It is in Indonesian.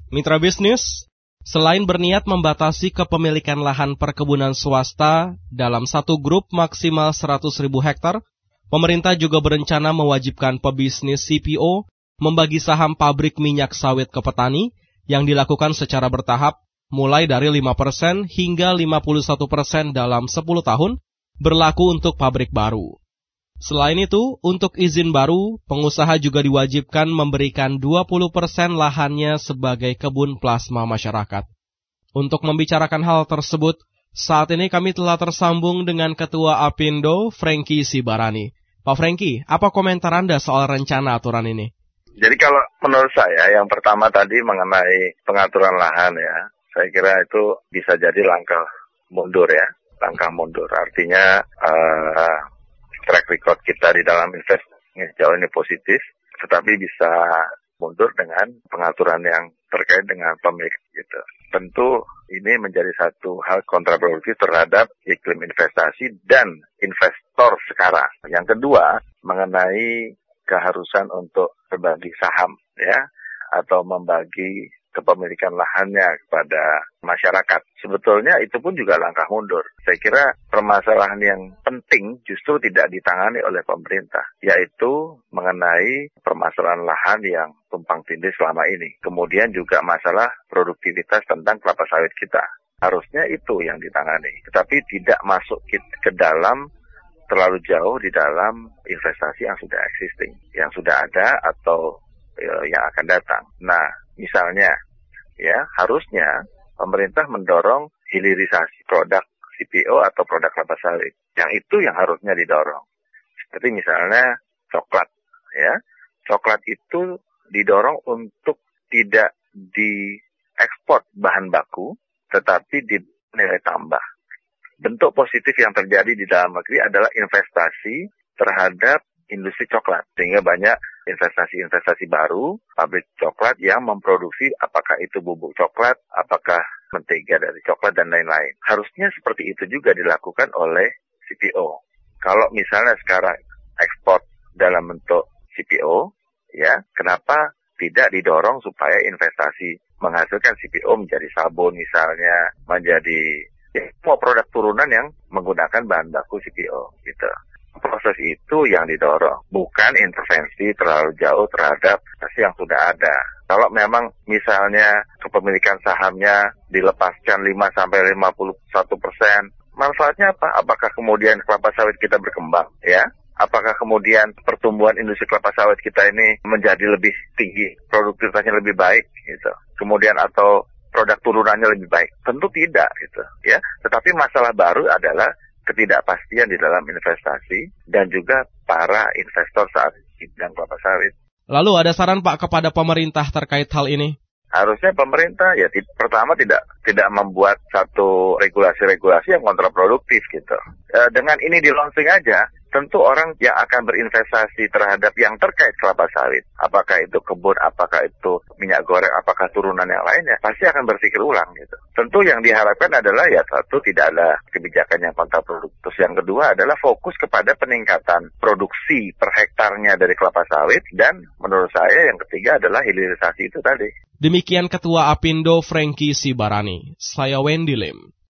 Mitra bisnis, selain berniat membatasi kepemilikan lahan perkebunan swasta dalam satu grup maksimal 100.000 hektar, pemerintah juga berencana mewajibkan pebisnis CPO membagi saham pabrik minyak sawit ke petani yang dilakukan secara bertahap mulai dari 5% hingga 51% dalam 10 tahun berlaku untuk pabrik baru. Selain itu, untuk izin baru, pengusaha juga diwajibkan memberikan 20% lahannya sebagai kebun plasma masyarakat. Untuk membicarakan hal tersebut, saat ini kami telah tersambung dengan Ketua Apindo, Franky Sibarani. Pak Franky, apa komentar Anda soal rencana aturan ini? Jadi kalau menurut saya, yang pertama tadi mengenai pengaturan lahan ya, saya kira itu bisa jadi langkah mundur ya. Langkah mundur, artinya track record kita di dalam investasi jauh ini positif, tetapi bisa mundur dengan pengaturan yang terkait dengan pemilik gitu. Tentu ini menjadi satu hal kontraproduktif terhadap iklim investasi dan investor sekarang. Yang kedua, mengenai keharusan untuk berbagi saham ya, atau membagi kepemilikan lahannya kepada masyarakat. Sebetulnya itu pun juga langkah mundur. Saya kira permasalahan yang penting justru tidak ditangani oleh pemerintah, yaitu mengenai permasalahan lahan yang tumpang tindih selama ini. Kemudian juga masalah produktivitas tentang kelapa sawit kita. Harusnya itu yang ditangani, tetapi tidak masuk ke dalam terlalu jauh di dalam investasi yang sudah existing, yang sudah ada atau yang akan datang. Nah, misalnya, ya harusnya pemerintah mendorong hilirisasi produk CPO atau produk kelapa sawit. Yang itu yang harusnya didorong. Seperti misalnya coklat, ya. Coklat itu didorong untuk tidak diekspor bahan baku, tetapi di nilai tambah. Bentuk positif yang terjadi di dalam negeri adalah investasi terhadap industri coklat, sehingga banyak investasi-investasi baru, pabrik coklat yang memproduksi apakah itu bubuk coklat, apakah mentega dari coklat, dan lain-lain. Harusnya seperti itu juga dilakukan oleh CPO. Kalau misalnya sekarang ekspor dalam bentuk CPO, ya, kenapa tidak didorong supaya investasi menghasilkan CPO menjadi sabun misalnya, menjadi semua produk turunan yang menggunakan bahan baku CPO, gitu. Proses itu yang didorong, bukan intervensi terlalu jauh terhadap yang sudah ada. Kalau memang misalnya kepemilikan sahamnya dilepaskan 5-51%, manfaatnya apa? Apakah kemudian kelapa sawit kita berkembang? Ya, apakah kemudian pertumbuhan industri kelapa sawit kita ini menjadi lebih tinggi, produktivitasnya lebih baik, gitu. Kemudian atau produk turunannya lebih baik? Tentu tidak, gitu. Ya, tetapi masalah baru adalah ketidakpastian di dalam investasi dan juga para investor saat ini bidang kelapa sawit. Lalu ada saran Pak kepada pemerintah terkait hal ini? Harusnya pemerintah ya pertama tidak membuat satu regulasi-regulasi yang kontraproduktif gitu. Dengan ini di launching aja, tentu orang yang akan berinvestasi terhadap yang terkait kelapa sawit, apakah itu kebun, apakah itu minyak goreng, apakah turunan yang lainnya, pasti akan berpikir ulang gitu. Tentu yang diharapkan adalah ya satu, tidak ada kebijakan yang kontraproduktif. Terus yang kedua adalah fokus kepada peningkatan produksi per hektarnya dari kelapa sawit, dan menurut saya yang ketiga adalah hilirisasi itu tadi. Demikian Ketua Apindo Franky Sibarani. Saya Wendy Lim.